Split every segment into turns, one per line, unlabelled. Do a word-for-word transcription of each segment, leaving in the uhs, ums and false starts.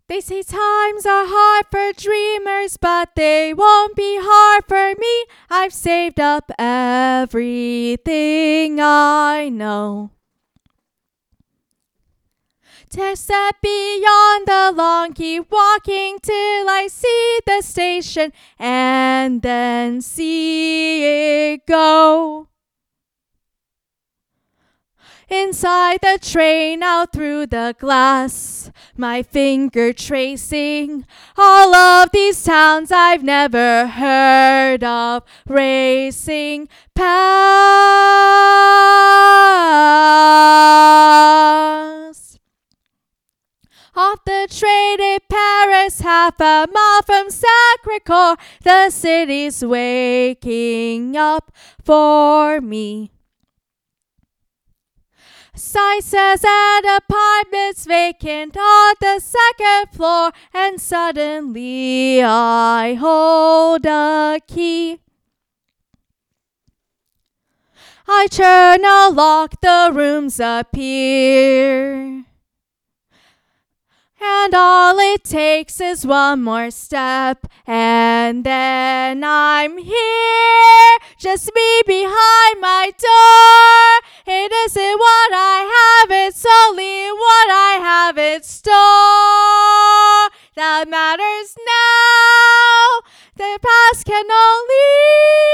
They say times are hard for dreamers, but they won't be hard for me. I've saved up everything I know to step beyond the lawn, keep walking till I see the station and then see it go. Inside the train, out through the glass, my finger tracing all of these towns I've never heard of, racing past. Off the train in Paris, half a mile from Sacré-Cœur, the city's waking up for me. Sign says an apartment's vacant on the second floor, and suddenly I hold a key. I turn a lock, the rooms appear, and all it takes is one more step, and then I'm here, just me behind my door. It isn't what I have, it's only what I have in store that matters now. The past can only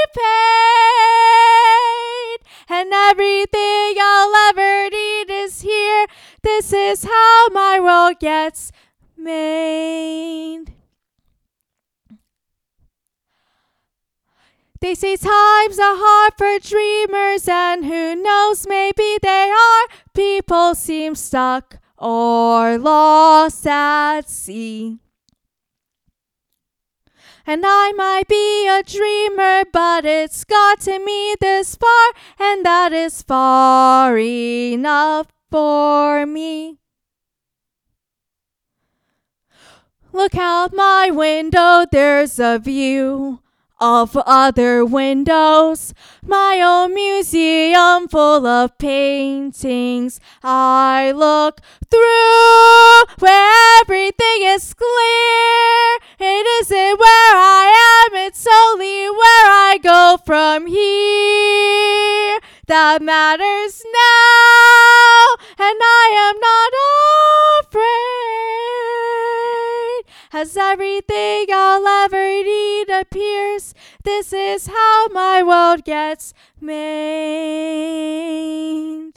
fade, and everything I'll ever need is here. This is how my world gets made. They say times are hard for dreamers, and who knows, maybe they are. People seem stuck or lost at sea. And I might be a dreamer, but it's gotten me this far, and that is far enough for me. Look out my window, there's a view of other windows, my own museum full of paintings. I look through where everything is clear. It isn't where I am, it's only where I go from here that matters now, and I am not afraid, as everything I'll ever need appears. This is how my world gets made.